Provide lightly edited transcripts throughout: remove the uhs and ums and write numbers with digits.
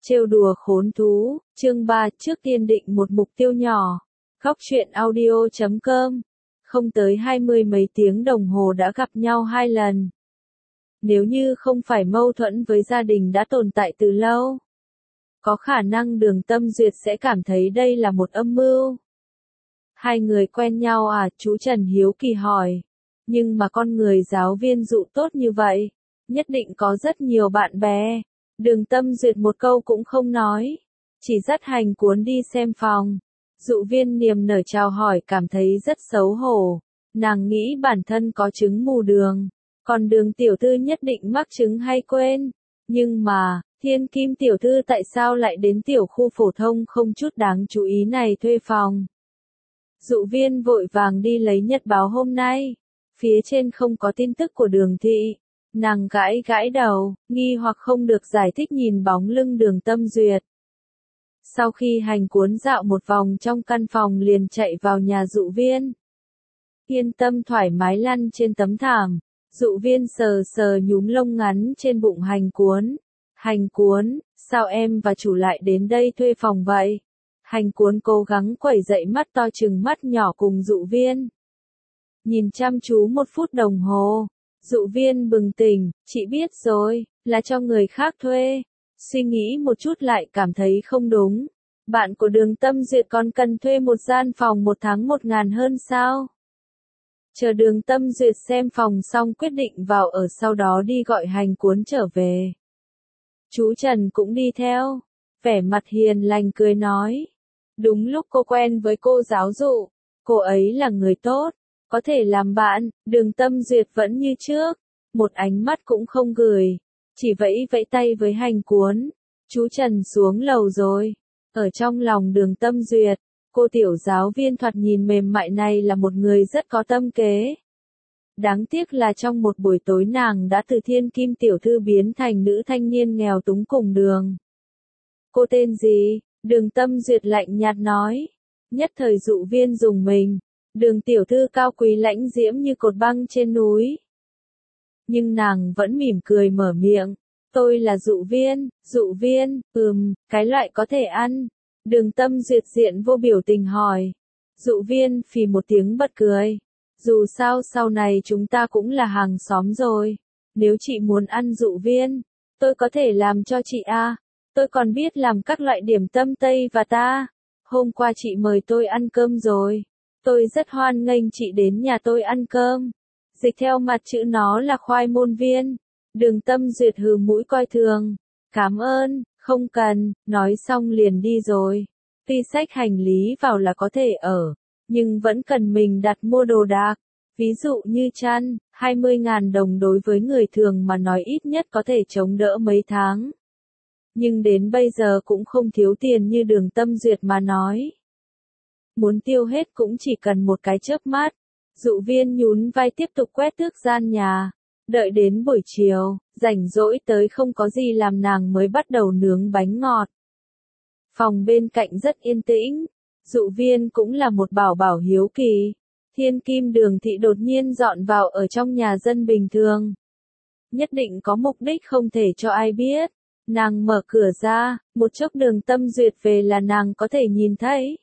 Trêu đùa khốn thú, chương 3, trước tiên định một mục tiêu nhỏ. Góc truyện audio.com. Không tới 20 mấy tiếng đồng hồ đã gặp nhau 2 lần. Nếu như không phải mâu thuẫn với gia đình đã tồn tại từ lâu, có khả năng Đường Tâm Duyệt sẽ cảm thấy đây là một âm mưu. Hai người quen nhau à? Chú Trần hiếu kỳ hỏi. Nhưng mà con người giáo viên dụ tốt như vậy, nhất định có rất nhiều bạn bè. Đường Tâm Duyệt một câu cũng không nói, chỉ dắt Hành Cuốn đi xem phòng. Dụ viên niềm nở chào hỏi cảm thấy rất xấu hổ. Nàng nghĩ bản thân có chứng mù đường, còn Đường tiểu thư nhất định mắc chứng hay quên. Nhưng mà, Thiên Kim tiểu thư tại sao lại đến tiểu khu phổ thông không chút đáng chú ý này thuê phòng? Dụ viên vội vàng đi lấy nhật báo hôm nay. Phía trên không có tin tức của Đường thị. Nàng gãi gãi đầu, nghi hoặc không được giải thích nhìn bóng lưng Đường Tâm Duyệt. Sau khi Hành Cuốn dạo một vòng trong căn phòng liền chạy vào nhà dụ viên. Yên tâm thoải mái lăn trên tấm thảm, dụ viên sờ sờ nhúm lông ngắn trên bụng Hành Cuốn. Hành Cuốn, sao em và chủ lại đến đây thuê phòng vậy? Hành Cuốn cố gắng quẩy dậy mắt to trừng mắt nhỏ cùng dụ viên. Nhìn chăm chú 1 phút đồng hồ, dụ viên bừng tỉnh, chị biết rồi, là cho người khác thuê. Suy nghĩ một chút lại cảm thấy không đúng. Bạn của Đường Tâm Duyệt còn cần thuê một gian phòng 1 tháng 1.000 hơn sao? Chờ Đường Tâm Duyệt xem phòng xong quyết định vào ở, sau đó đi gọi Hành Cuốn trở về. Chú Trần cũng đi theo, vẻ mặt hiền lành cười nói. Đúng lúc cô quen với cô giáo dụ, cô ấy là người tốt, có thể làm bạn. Đường Tâm Duyệt vẫn như trước, một ánh mắt cũng không gửi, chỉ vẫy vẫy tay với Hành Cuốn. Chú Trần xuống lầu rồi. Ở trong lòng Đường Tâm Duyệt, cô tiểu giáo viên thoạt nhìn mềm mại này là một người rất có tâm kế. Đáng tiếc là trong một buổi tối nàng đã từ Thiên Kim tiểu thư biến thành nữ thanh niên nghèo túng cùng đường. Cô tên gì? Đường Tâm Duyệt lạnh nhạt nói. Nhất thời dụ viên dùng mình. Đường tiểu thư cao quý lãnh diễm như cột băng trên núi. Nhưng nàng vẫn mỉm cười mở miệng. Tôi là dụ viên, cái loại có thể ăn. Đường Tâm Duyệt diện vô biểu tình hỏi. Dụ viên phì một tiếng bật cười. Dù sao sau này chúng ta cũng là hàng xóm rồi. Nếu chị muốn ăn dụ viên, tôi có thể làm cho chị à. Tôi còn biết làm các loại điểm tâm Tây và ta. Hôm qua chị mời tôi ăn cơm rồi. Tôi rất hoan nghênh chị đến nhà tôi ăn cơm. Dịch theo mặt chữ nó là khoai môn viên. Đường Tâm Duyệt hừ mũi coi thường. Cảm ơn, không cần, nói xong liền đi rồi. Tuy xách hành lý vào là có thể ở, nhưng vẫn cần mình đặt mua đồ đạc. Ví dụ như chăn, 20.000 đồng đối với người thường mà nói ít nhất có thể chống đỡ mấy tháng. Nhưng đến bây giờ cũng không thiếu tiền như Đường Tâm Duyệt mà nói. Muốn tiêu hết cũng chỉ cần một cái chớp mắt. Dụ viên nhún vai tiếp tục quét tước gian nhà. Đợi đến buổi chiều, rảnh rỗi tới không có gì làm nàng mới bắt đầu nướng bánh ngọt. Phòng bên cạnh rất yên tĩnh. Dụ viên cũng là một bảo bảo hiếu kỳ. Thiên Kim Đường thị đột nhiên dọn vào ở trong nhà dân bình thường. Nhất định có mục đích không thể cho ai biết. Nàng mở cửa ra, một chốc Đường Tâm Duyệt về là nàng có thể nhìn thấy.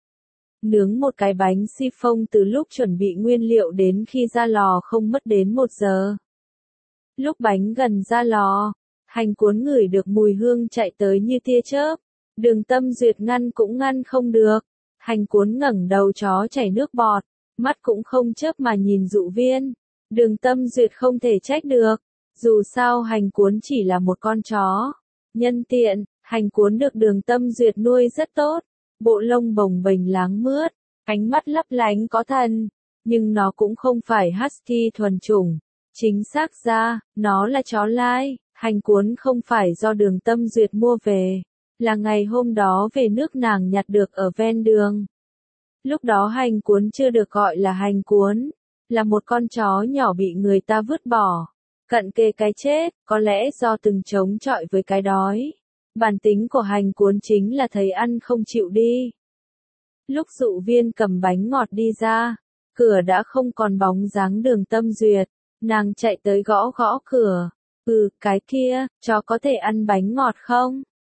Nướng một cái bánh chiffon từ lúc chuẩn bị nguyên liệu đến khi ra lò không mất đến 1 giờ. Lúc bánh gần ra lò, Hành Cuốn ngửi được mùi hương chạy tới như tia chớp. Đường Tâm Duyệt ngăn cũng ngăn không được. Hành Cuốn ngẩng đầu chó chảy nước bọt, mắt cũng không chớp mà nhìn dụ viên. Đường Tâm Duyệt không thể trách được. Dù sao Hành Cuốn chỉ là một con chó. Nhân tiện, Hành Cuốn được Đường Tâm Duyệt nuôi rất tốt. Bộ lông bồng bềnh láng mướt, ánh mắt lấp lánh có thần. Nhưng nó cũng không phải husky thuần chủng. Chính xác ra, nó là chó lai. Hành Cuốn không phải do Đường Tâm Duyệt mua về. Là ngày hôm đó về nước nàng nhặt được ở ven đường. Lúc đó Hành Cuốn chưa được gọi là Hành Cuốn. Là một con chó nhỏ bị người ta vứt bỏ. Cận kề cái chết, có lẽ do từng chống chọi với cái đói. Bản tính của Hành Cuốn chính là thấy ăn không chịu đi. Lúc dụ viên cầm bánh ngọt đi ra, cửa đã không còn bóng dáng Đường Tâm Duyệt. Nàng chạy tới gõ gõ cửa. Cái kia, chó có thể ăn bánh ngọt không?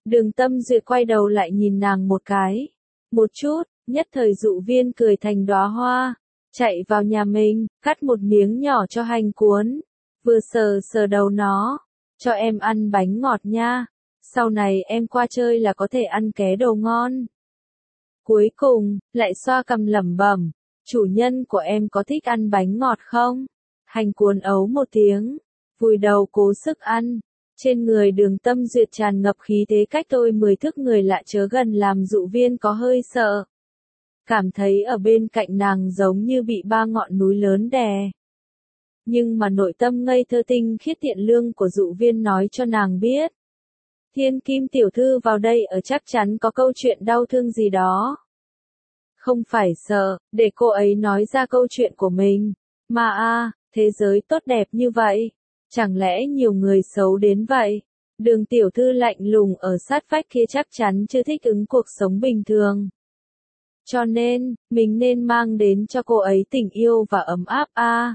Đường Tâm Duyệt quay đầu lại nhìn nàng một cái. Một chút, nhất thời Dụ Viên cười thành đóa hoa. Chạy vào nhà mình, cắt một miếng nhỏ cho Hành Cuốn. Vừa sờ sờ đầu nó. Cho em ăn bánh ngọt nha. Sau này em qua chơi là có thể ăn ké đồ ngon. Cuối cùng, lại xoa cằm lẩm bẩm. Chủ nhân của em có thích ăn bánh ngọt không? Hành Cuốn ấu một tiếng. Vùi đầu cố sức ăn. Trên người Đường Tâm Duyệt tràn ngập khí thế cách tôi 10 thước người lạ chớ gần làm Dụ Viên có hơi sợ. Cảm thấy ở bên cạnh nàng giống như bị ba ngọn núi lớn đè. Nhưng mà nội tâm ngây thơ tinh khiết thiện lương của Dụ Viên nói cho nàng biết. Thiên Kim tiểu thư vào đây ở chắc chắn có câu chuyện đau thương gì đó. Không phải sợ, để cô ấy nói ra câu chuyện của mình. Mà thế giới tốt đẹp như vậy. Chẳng lẽ nhiều người xấu đến vậy? Đường tiểu thư lạnh lùng ở sát vách kia chắc chắn chưa thích ứng cuộc sống bình thường. Cho nên, mình nên mang đến cho cô ấy tình yêu và ấm áp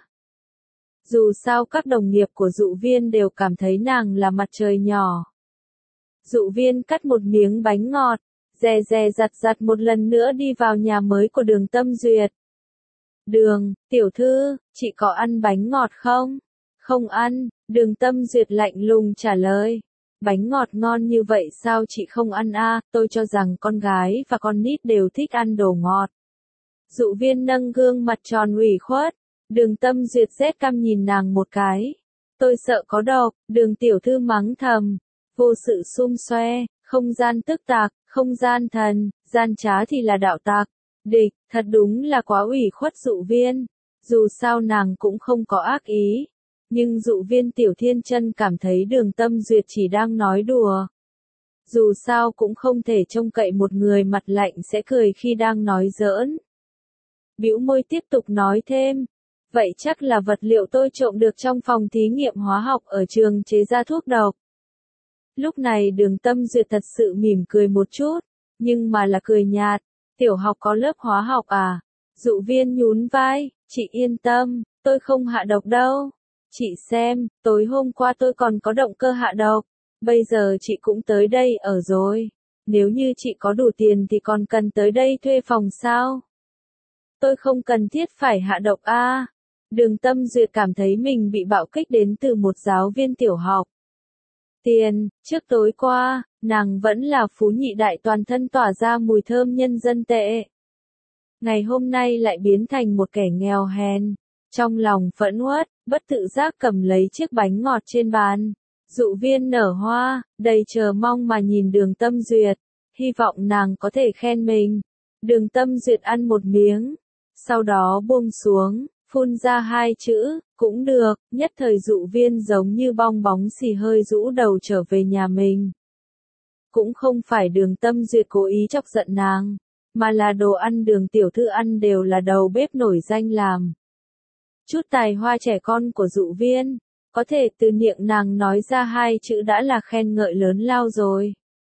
Dù sao các đồng nghiệp của Dụ Viên đều cảm thấy nàng là mặt trời nhỏ. Dụ Viên cắt một miếng bánh ngọt, dè dè dặt dặt một lần nữa đi vào nhà mới của Đường Tâm Duyệt. Đường, tiểu thư, chị có ăn bánh ngọt không? Không ăn, Đường Tâm Duyệt lạnh lùng trả lời. Bánh ngọt ngon như vậy sao chị không ăn tôi cho rằng con gái và con nít đều thích ăn đồ ngọt. Dụ Viên nâng gương mặt tròn ủy khuất. Đường Tâm Duyệt rét căm nhìn nàng một cái. Tôi sợ có độc, Đường tiểu thư mắng thầm. Vô sự xum xoe, không gian tức tạc, không gian thần, gian trá thì là đạo tặc. Địch, thật đúng là quá ủy khuất Dụ Viên. Dù sao nàng cũng không có ác ý. Nhưng Dụ Viên tiểu thiên chân cảm thấy Đường Tâm Duyệt chỉ đang nói đùa. Dù sao cũng không thể trông cậy một người mặt lạnh sẽ cười khi đang nói giỡn. Bĩu môi tiếp tục nói thêm. Vậy chắc là vật liệu tôi trộm được trong phòng thí nghiệm hóa học ở trường chế ra thuốc độc. Lúc này Đường Tâm Duyệt thật sự mỉm cười một chút, nhưng mà là cười nhạt. Tiểu học có lớp hóa học à? Dụ Viên nhún vai, chị yên tâm, tôi không hạ độc đâu. Chị xem, tối hôm qua tôi còn có động cơ hạ độc, bây giờ chị cũng tới đây ở rồi. Nếu như chị có đủ tiền thì còn cần tới đây thuê phòng sao? Tôi không cần thiết phải hạ độc Đường Tâm Duyệt cảm thấy mình bị bạo kích đến từ một giáo viên tiểu học. Tiền, trước tối qua, nàng vẫn là phú nhị đại toàn thân tỏa ra mùi thơm nhân dân tệ. Ngày hôm nay lại biến thành một kẻ nghèo hèn. Trong lòng phẫn uất, bất tự giác cầm lấy chiếc bánh ngọt trên bàn. Dụ Viên nở hoa, đầy chờ mong mà nhìn Đường Tâm Duyệt. Hy vọng nàng có thể khen mình. Đường Tâm Duyệt ăn một miếng. Sau đó buông xuống, phun ra hai chữ, cũng được, nhất thời Dụ Viên giống như bong bóng xì hơi rũ đầu trở về nhà mình. Cũng không phải Đường Tâm Duyệt cố ý chọc giận nàng, mà là đồ ăn Đường tiểu thư ăn đều là đầu bếp nổi danh làm. Chút tài hoa trẻ con của Dụ Viên, có thể từ miệng nàng nói ra hai chữ đã là khen ngợi lớn lao rồi.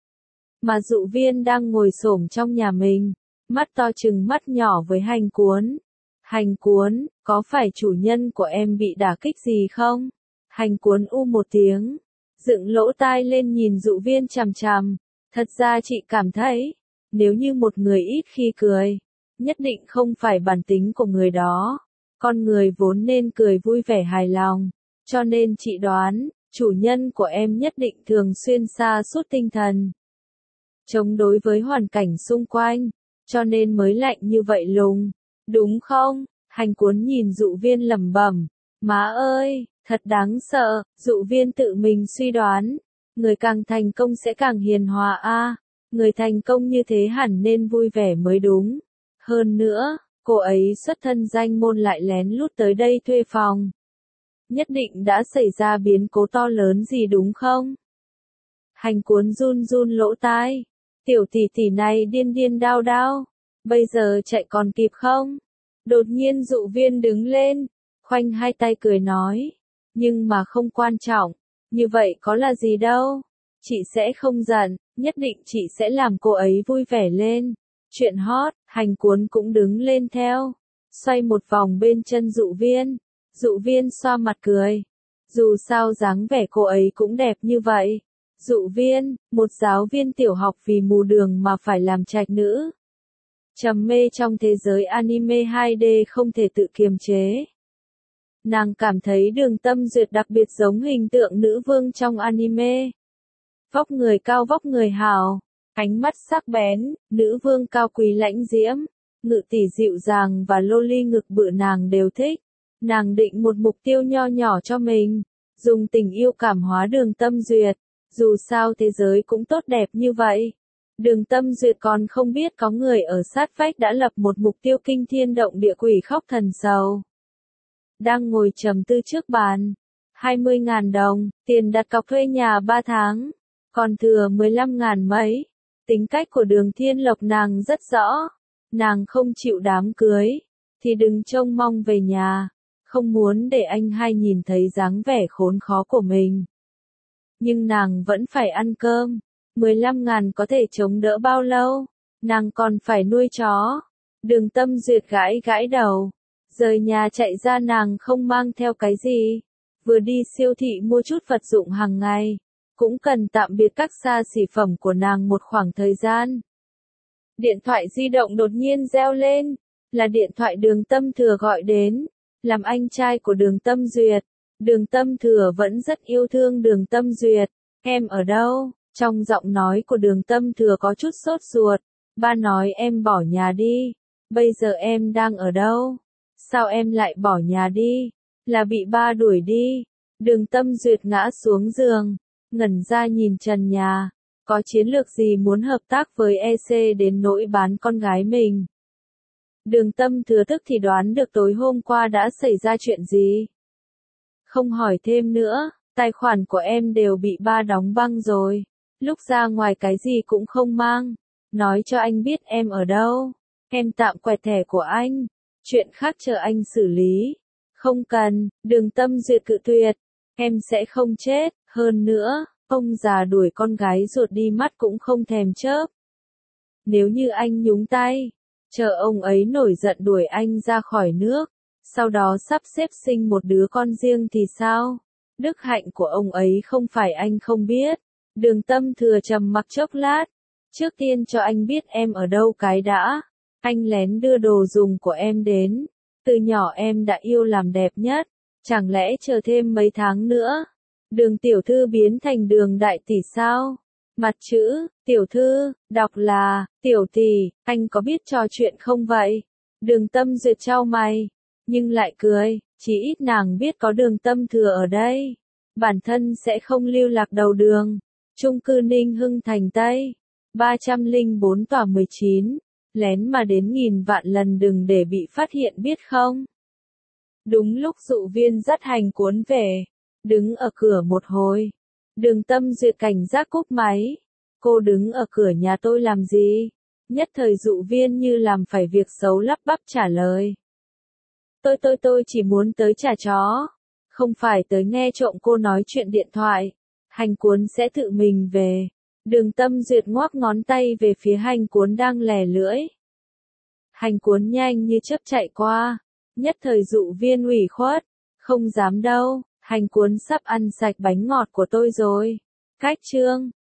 Mà Dụ Viên đang ngồi xổm trong nhà mình, mắt to trừng mắt nhỏ với Hành Cuốn. Hành Cuốn, có phải chủ nhân của em bị đả kích gì không? Hành Cuốn một tiếng, dựng lỗ tai lên nhìn Dụ Viên chằm chằm. Thật ra chị cảm thấy, nếu như một người ít khi cười, nhất định không phải bản tính của người đó. Con người vốn nên cười vui vẻ hài lòng. Cho nên chị đoán, chủ nhân của em nhất định thường xuyên sa sút tinh thần. Chống đối với hoàn cảnh xung quanh, cho nên mới lạnh như vậy lùng. Đúng không? Hành Cuốn nhìn Dụ Viên lẩm bẩm. Má ơi, thật đáng sợ, Dụ Viên tự mình suy đoán. Người càng thành công sẽ càng hiền hòa Người thành công như thế hẳn nên vui vẻ mới đúng. Hơn nữa, cô ấy xuất thân danh môn lại lén lút tới đây thuê phòng. Nhất định đã xảy ra biến cố to lớn gì đúng không? Hành Cuốn run run lỗ tai. Tiểu tỷ tỷ này điên điên đao đao. Bây giờ chạy còn kịp không? Đột nhiên Dụ Viên đứng lên, khoanh hai tay cười nói. Nhưng mà không quan trọng. Như vậy có là gì đâu. Chị sẽ không giận, nhất định chị sẽ làm cô ấy vui vẻ lên. Chuyện hot, Hành Cuốn cũng đứng lên theo. Xoay một vòng bên chân Dụ Viên. Dụ Viên xoa mặt cười. Dù sao dáng vẻ cô ấy cũng đẹp như vậy. Dụ viên, một giáo viên tiểu học vì mù đường mà phải làm trạch nữ. Trầm mê trong thế giới anime 2D không thể tự kiềm chế. Nàng cảm thấy Đường Tâm Duyệt đặc biệt giống hình tượng nữ vương trong anime. Vóc người cao, vóc người hào, ánh mắt sắc bén, nữ vương cao quý lãnh diễm, ngự tỷ dịu dàng và loli ngực bự nàng đều thích. Nàng định một mục tiêu nho nhỏ cho mình, dùng tình yêu cảm hóa Đường Tâm Duyệt. Dù sao thế giới cũng tốt đẹp như vậy. Đường Tâm Duyệt còn không biết có người ở sát vách đã lập một mục tiêu kinh thiên động địa, quỷ khóc thần sầu. Đang ngồi trầm tư trước bàn. 20.000 đồng, tiền đặt cọc thuê nhà 3 tháng. Còn thừa 15.000 mấy. Tính cách của Đường Thiên Lộc nàng rất rõ. Nàng không chịu đám cưới. Thì đừng trông mong về nhà. Không muốn để anh hai nhìn thấy dáng vẻ khốn khó của mình. Nhưng nàng vẫn phải ăn cơm. 15.000 có thể chống đỡ bao lâu? Nàng còn phải nuôi chó. Đường Tâm Duyệt gãi gãi đầu. Rời nhà chạy ra nàng không mang theo cái gì. Vừa đi siêu thị mua chút vật dụng hàng ngày. Cũng cần tạm biệt các xa xỉ phẩm của nàng một khoảng thời gian. Điện thoại di động đột nhiên reo lên. Là điện thoại Đường Tâm Thừa gọi đến. Làm anh trai của Đường Tâm Duyệt. Đường Tâm Thừa vẫn rất yêu thương Đường Tâm Duyệt. Em ở đâu? Trong giọng nói của Đường Tâm Thừa có chút sốt ruột. Ba nói em bỏ nhà đi. Bây giờ em đang ở đâu? Sao em lại bỏ nhà đi? Là bị ba đuổi đi. Đường Tâm Duyệt ngã xuống giường. Ngẩn ra nhìn trần nhà. Có chiến lược gì muốn hợp tác với EC đến nỗi bán con gái mình? Đường Tâm Thừa tức thì đoán được tối hôm qua đã xảy ra chuyện gì. Không hỏi thêm nữa, tài khoản của em đều bị ba đóng băng rồi. Lúc ra ngoài cái gì cũng không mang. Nói cho anh biết em ở đâu. Em tạm quẹt thẻ của anh. Chuyện khác chờ anh xử lý. Không cần, Đường Tâm Duyệt cự tuyệt. Em sẽ không chết, hơn nữa, ông già đuổi con gái ruột đi mắt cũng không thèm chớp. Nếu như anh nhúng tay, chờ ông ấy nổi giận đuổi anh ra khỏi nước, sau đó sắp xếp sinh một đứa con riêng thì sao? Đức hạnh của ông ấy không phải anh không biết. Đường Tâm Thừa trầm mặc chốc lát. Trước tiên cho anh biết em ở đâu cái đã. Anh lén đưa đồ dùng của em đến. Từ nhỏ em đã yêu làm đẹp nhất. Chẳng lẽ chờ thêm mấy tháng nữa? Đường tiểu thư biến thành Đường đại tỷ sao? Mặt chữ, tiểu thư, đọc là, tiểu tỷ, anh có biết trò chuyện không vậy? Đường Tâm Duyệt chau mày, nhưng lại cười, chỉ ít nàng biết có Đường Tâm Thừa ở đây. Bản thân sẽ không lưu lạc đầu đường. Chung cư Ninh Hưng Thành Tây, 304 tòa 19, lén mà đến nghìn vạn lần đừng để bị phát hiện biết không? Đúng lúc Dụ Viên dắt hành cuốn về, đứng ở cửa một hồi. Đường Tâm Duyệt cảnh giác cúp máy. Cô đứng ở cửa nhà tôi làm gì? Nhất thời Dụ Viên như làm phải việc xấu lắp bắp trả lời. Tôi chỉ muốn tới trả chó. Không phải tới nghe trộm cô nói chuyện điện thoại. Hành cuốn sẽ tự mình về. Đường Tâm Duyệt ngoắc ngón tay về phía hành cuốn đang lè lưỡi. Hành cuốn nhanh như chớp chạy qua. Nhất thời Dụ Viên ủy khuất. Không dám đâu, hành cuốn sắp ăn sạch bánh ngọt của tôi rồi. Cách chương